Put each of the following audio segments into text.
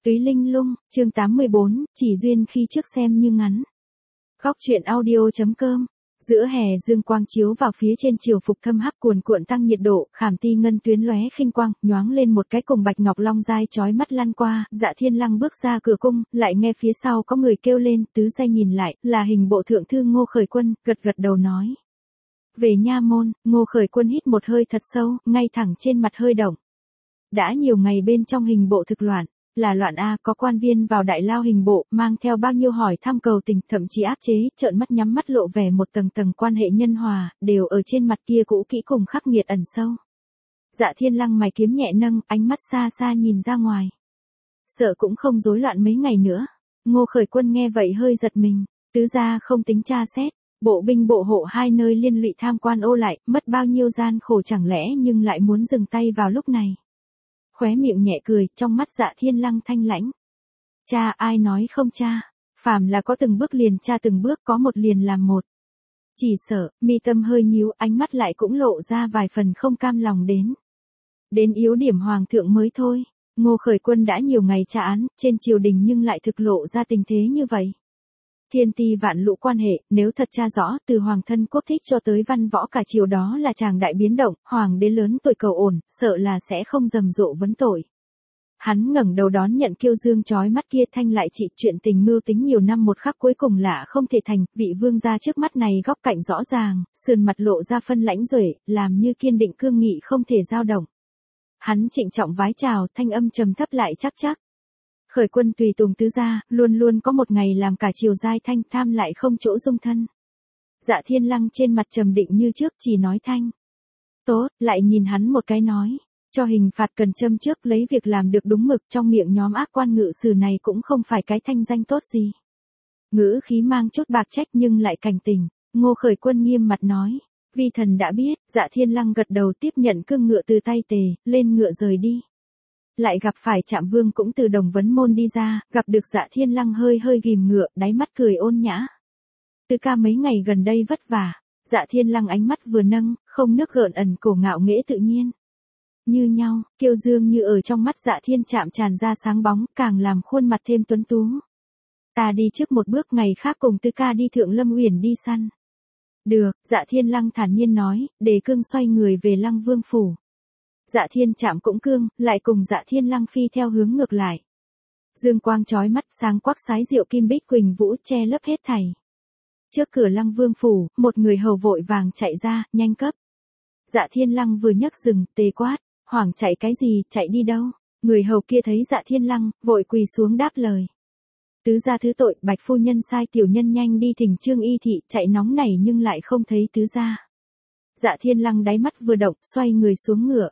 Túy Linh Lung, chương 84, chỉ duyên khi trước xem như ngắn. Góc truyện audio.com. Giữa hè dương quang chiếu vào phía trên chiều phục thâm hắc cuồn cuộn tăng nhiệt độ, khảm ti ngân tuyến lóe khinh quang, nhoáng lên một cái cùng bạch ngọc long dai chói mắt lăn qua, Dạ Thiên Lăng bước ra cửa cung, lại nghe phía sau có người kêu lên, tứ giai nhìn lại, là hình bộ thượng thư Ngô Khởi Quân, gật gật đầu nói. Về nha môn, Ngô Khởi Quân hít một hơi thật sâu, ngay thẳng trên mặt hơi động. Đã nhiều ngày bên trong hình bộ thực loạn. Là loạn a, có quan viên vào đại lao hình bộ, mang theo bao nhiêu hỏi thăm cầu tình, thậm chí áp chế, trợn mắt nhắm mắt lộ vẻ một tầng tầng quan hệ nhân hòa, đều ở trên mặt kia cũ kỹ cùng khắc nghiệt ẩn sâu. Dạ Thiên Lăng mày kiếm nhẹ nâng, ánh mắt xa xa nhìn ra ngoài. Sợ cũng không rối loạn mấy ngày nữa. Ngô Khởi Quân nghe vậy hơi giật mình, tứ gia không tính tra xét, bộ binh bộ hộ hai nơi liên lụy tham quan ô lại, mất bao nhiêu gian khổ chẳng lẽ nhưng lại muốn dừng tay vào lúc này. Khóe miệng nhẹ cười, trong mắt Dạ Thiên Lăng thanh lãnh. Cha, ai nói không cha, phàm là có từng bước liền cha từng bước, có một liền làm một. Chỉ sợ, mi tâm hơi nhíu, ánh mắt lại cũng lộ ra vài phần không cam lòng đến yếu điểm hoàng thượng mới thôi. Ngô Khởi Quân đã nhiều ngày tra án, trên triều đình nhưng lại thực lộ ra tình thế như vậy. Thiên ti vạn lũ quan hệ, nếu thật tra rõ, từ hoàng thân quốc thích cho tới văn võ cả triều đó là chàng đại biến động, hoàng đế lớn tuổi cầu ổn, sợ là sẽ không rầm rộ vấn tội. Hắn ngẩng đầu đón nhận kiêu dương chói mắt kia, thanh lại trị chuyện tình mưu tính nhiều năm một khắc cuối cùng lạ không thể thành, vị vương gia trước mắt này góc cạnh rõ ràng, sườn mặt lộ ra phân lãnh duệ, làm như kiên định cương nghị không thể dao động. Hắn trịnh trọng vái chào, thanh âm trầm thấp lại chắc chắc. Khởi Quân tùy tùng tứ gia, luôn luôn có một ngày làm cả triều giai thanh, tham lại không chỗ dung thân. Dạ Thiên Lăng trên mặt trầm định như trước, chỉ nói thanh. Tốt, lại nhìn hắn một cái nói, cho hình phạt cần châm trước, lấy việc làm được đúng mực, trong miệng nhóm ác quan ngự sử này cũng không phải cái thanh danh tốt gì. Ngữ khí mang chút bạc trách nhưng lại cảnh tỉnh. Ngô Khởi Quân nghiêm mặt nói, vi thần đã biết. Dạ Thiên Lăng gật đầu tiếp nhận cương ngựa từ tay tề, lên ngựa rời đi. Lại gặp phải Trạm Vương cũng từ Đồng Vấn Môn đi ra, gặp được Dạ Thiên Lăng hơi ghìm ngựa, đáy mắt cười ôn nhã. Tứ ca mấy ngày gần đây vất vả. Dạ Thiên Lăng ánh mắt vừa nâng, không nước gợn ẩn cổ ngạo nghễ tự nhiên. Như nhau, kiêu dương như ở trong mắt Dạ Thiên Trạm tràn ra sáng bóng, càng làm khuôn mặt thêm tuấn tú. Ta đi trước một bước, ngày khác cùng tứ ca đi Thượng Lâm Uyển đi săn. Được, Dạ Thiên Lăng thản nhiên nói, để cương xoay người về Lăng Vương phủ. Dạ Thiên Trạm cũng cương, lại cùng Dạ Thiên Lăng phi theo hướng ngược lại. Dương quang chói mắt, sáng quắc sái diệu kim bích quỳnh vũ che lấp hết thảy. Trước cửa Lăng Vương phủ, một người hầu vội vàng chạy ra, nhanh cấp. Dạ Thiên Lăng vừa nhấc dừng, tề quát, hoảng chạy cái gì, chạy đi đâu? Người hầu kia thấy Dạ Thiên Lăng, vội quỳ xuống đáp lời. Tứ gia thứ tội, bạch phu nhân sai tiểu nhân nhanh đi thỉnh Trương Y thị, chạy nóng nảy nhưng lại không thấy tứ gia. Dạ Thiên Lăng đáy mắt vừa động, xoay người xuống ngựa.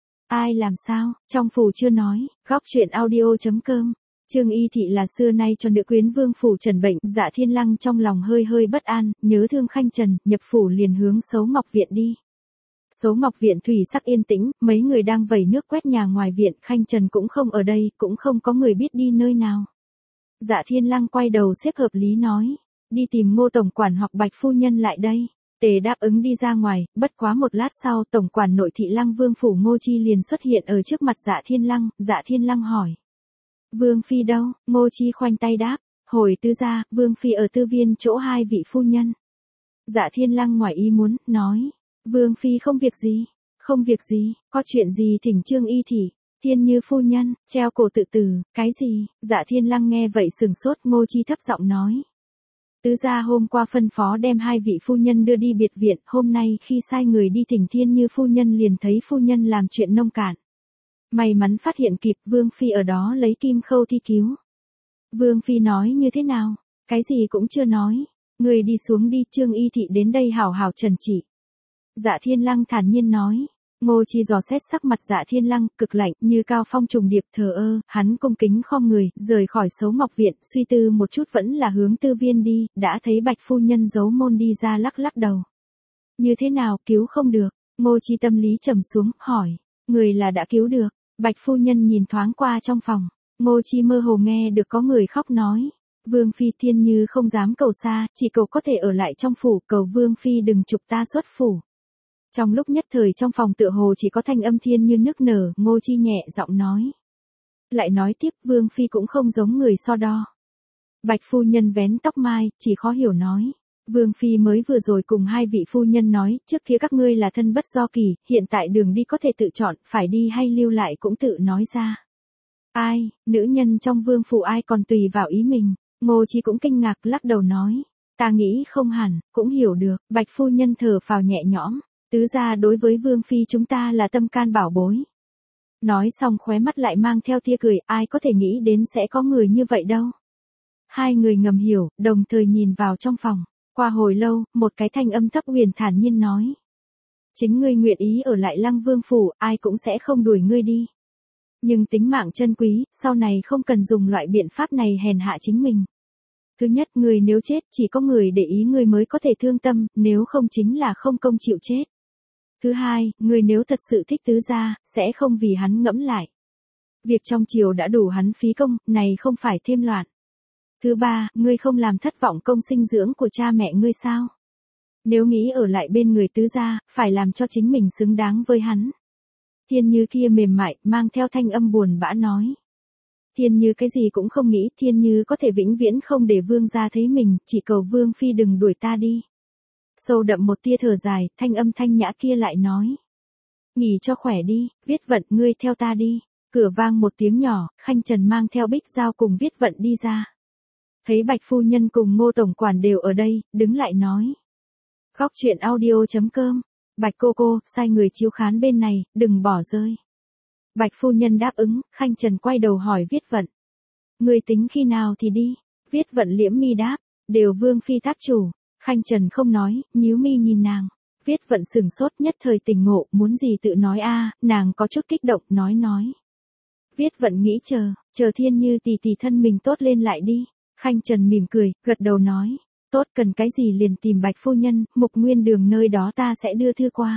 Ai làm sao, trong phủ chưa nói. Góc truyện audio.com. Trương Y thị là xưa nay cho nữ quyến vương phủ trần bệnh. Dạ Thiên Lăng trong lòng hơi bất an, nhớ thương Khanh Trần, nhập phủ liền hướng Sấu Ngọc viện đi. Sấu Ngọc viện thủy sắc yên tĩnh, mấy người đang vẩy nước quét nhà ngoài viện, Khanh Trần cũng không ở đây, cũng không có người biết đi nơi nào. Dạ Thiên Lăng quay đầu xếp hợp lý nói, đi tìm Ngô tổng quản hoặc bạch phu nhân lại đây. Tề đáp ứng đi ra ngoài, bất quá một lát sau tổng quản nội thị Lăng Vương phủ Ngô Chi liền xuất hiện ở trước mặt Dạ Thiên Lăng. Dạ Thiên Lăng hỏi, Vương phi đâu? Ngô Chi khoanh tay đáp, hồi tứ gia, Vương phi ở tư viên chỗ hai vị phu nhân. Dạ Thiên Lăng ngoài ý muốn, nói, Vương phi không việc gì, có chuyện gì thỉnh Trương Y thị. Thiên Như phu nhân, treo cổ tự tử, cái gì? Dạ Thiên Lăng nghe vậy sừng sốt, Ngô Chi thấp giọng nói. Tứ gia hôm qua phân phó đem hai vị phu nhân đưa đi biệt viện, hôm nay khi sai người đi thỉnh Thiên Như phu nhân liền thấy phu nhân làm chuyện nông cạn. May mắn phát hiện kịp, Vương phi ở đó lấy kim khâu thi cứu. Vương phi nói như thế nào? Cái gì cũng chưa nói. Người đi xuống đi, Trương Y thị đến đây hảo hảo trần trị. Dạ Thiên Lăng thản nhiên nói. Ngô Chi dò xét sắc mặt Dạ Thiên Lăng, cực lạnh, như cao phong trùng điệp, thờ ơ, hắn cung kính khom người, rời khỏi Sấu Ngọc viện, suy tư một chút vẫn là hướng tư viên đi, đã thấy bạch phu nhân giấu môn đi ra lắc đầu. Như thế nào, cứu không được? Ngô Chi tâm lý trầm xuống, hỏi, người là đã cứu được? Bạch phu nhân nhìn thoáng qua trong phòng, Ngô Chi mơ hồ nghe được có người khóc nói. Vương phi Thiên Như không dám cầu xa, chỉ cầu có thể ở lại trong phủ, cầu Vương phi đừng trục ta xuất phủ. Trong lúc nhất thời trong phòng tựa hồ chỉ có thanh âm Thiên Như nức nở, Ngô Chi nhẹ giọng nói. lại nói tiếp Vương Phi cũng không giống người so đo. Bạch phu nhân vén tóc mai, chỉ khó hiểu nói. Vương Phi mới vừa rồi cùng hai vị phu nhân nói, trước kia các ngươi là thân bất do kỳ, hiện tại đường đi có thể tự chọn, phải đi hay lưu lại cũng tự nói ra. Ai, nữ nhân trong vương phủ ai còn tùy vào ý mình, Ngô Chi cũng kinh ngạc lắc đầu nói. Ta nghĩ không hẳn, cũng hiểu được, Bạch phu nhân thở phào nhẹ nhõm, tứ gia đối với Vương Phi chúng ta là tâm can bảo bối. Nói xong khóe mắt lại mang theo tia cười, ai có thể nghĩ đến sẽ có người như vậy đâu. Hai người ngầm hiểu, đồng thời nhìn vào trong phòng. Qua hồi lâu, một cái thanh âm thấp huyền thản nhiên nói. Chính ngươi nguyện ý ở lại Lăng Vương phủ, ai cũng sẽ không đuổi ngươi đi. Nhưng tính mạng chân quý, sau này không cần dùng loại biện pháp này hèn hạ chính mình. Thứ nhất, người nếu chết, chỉ có người để ý ngươi mới có thể thương tâm, nếu không chính là không công chịu chết. Thứ hai, người nếu thật sự thích tứ gia, sẽ không vì hắn ngẫm lại. Việc trong triều đã đủ hắn phí công, này không phải thêm loạn. Thứ ba, ngươi không làm thất vọng công sinh dưỡng của cha mẹ ngươi sao? Nếu nghĩ ở lại bên người tứ gia, phải làm cho chính mình xứng đáng với hắn. Thiên Như kia mềm mại, mang theo thanh âm buồn bã nói. Thiên Như cái gì cũng không nghĩ, Thiên Như có thể vĩnh viễn không để vương gia thấy mình, chỉ cầu Vương Phi đừng đuổi ta đi. Sâu đậm một tia thở dài, thanh âm thanh nhã kia lại nói. Nghỉ cho khỏe đi, Viết Vận ngươi theo ta đi. Cửa vang một tiếng nhỏ, Khanh Trần mang theo Bích Giao cùng Viết Vận đi ra. Thấy Bạch phu nhân cùng Ngô tổng quản đều ở đây, đứng lại nói. Góc truyện audio.com, Bạch cô, sai người chiếu khán bên này, đừng bỏ rơi. Bạch phu nhân đáp ứng, Khanh Trần quay đầu hỏi Viết Vận. Người tính khi nào thì đi? Viết Vận liễm mi đáp, đều Vương Phi thác chủ. Khanh Trần không nói, nhíu mi nhìn nàng. Viết Vận sừng sốt nhất thời tỉnh ngộ, muốn gì tự nói a, nàng có chút kích động, nói. Viết Vận nghĩ chờ Thiên Như tỷ tỷ thân mình tốt lên lại đi. Khanh Trần mỉm cười, gật đầu nói. Tốt, cần cái gì liền tìm Bạch phu nhân, Mục Nguyên Đường nơi đó ta sẽ đưa thư qua.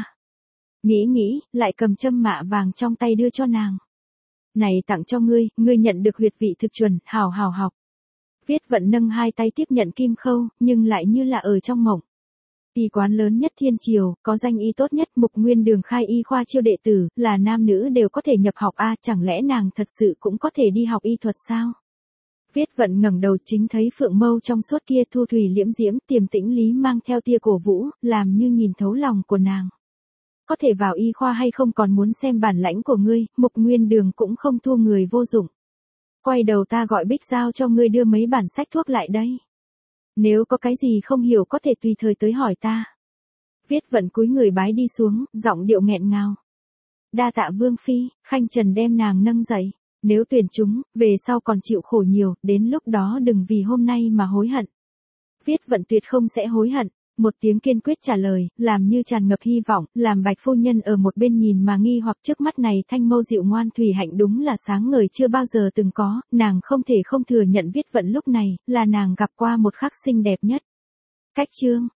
Nghĩ, lại cầm châm mạ vàng trong tay đưa cho nàng. Này tặng cho ngươi nhận được huyệt vị thực chuẩn, hào học. Viết Vận nâng hai tay tiếp nhận kim khâu, nhưng lại như là ở trong mộng. Y quán lớn nhất Thiên Triều, có danh y tốt nhất, Mục Nguyên Đường khai y khoa chiêu đệ tử, là nam nữ đều có thể nhập học a, chẳng lẽ nàng thật sự cũng có thể đi học y thuật sao? Viết Vận ngẩng đầu chính thấy phượng mâu trong suốt kia thu thủy liễm diễm, tiềm tĩnh lý mang theo tia cổ vũ, làm như nhìn thấu lòng của nàng. Có thể vào y khoa hay không còn muốn xem bản lãnh của ngươi, Mục Nguyên Đường cũng không thua người vô dụng. Quay đầu ta gọi Bích Giao cho ngươi đưa mấy bản sách thuốc lại đây. Nếu có cái gì không hiểu có thể tùy thời tới hỏi ta. Viết Vận cúi người bái đi xuống, giọng điệu nghẹn ngào. Đa tạ Vương Phi, Khanh Trần đem nàng nâng dậy. Nếu tuyển chúng, về sau còn chịu khổ nhiều, đến lúc đó đừng vì hôm nay mà hối hận. Viết Vận tuyệt không sẽ hối hận. Một tiếng kiên quyết trả lời, làm như tràn ngập hy vọng, làm Bạch phu nhân ở một bên nhìn mà nghi hoặc trước mắt này thanh mâu dịu ngoan thủy hạnh đúng là sáng ngời chưa bao giờ từng có, nàng không thể không thừa nhận Viết Vận lúc này, là nàng gặp qua một khắc xinh đẹp nhất. Cách chương.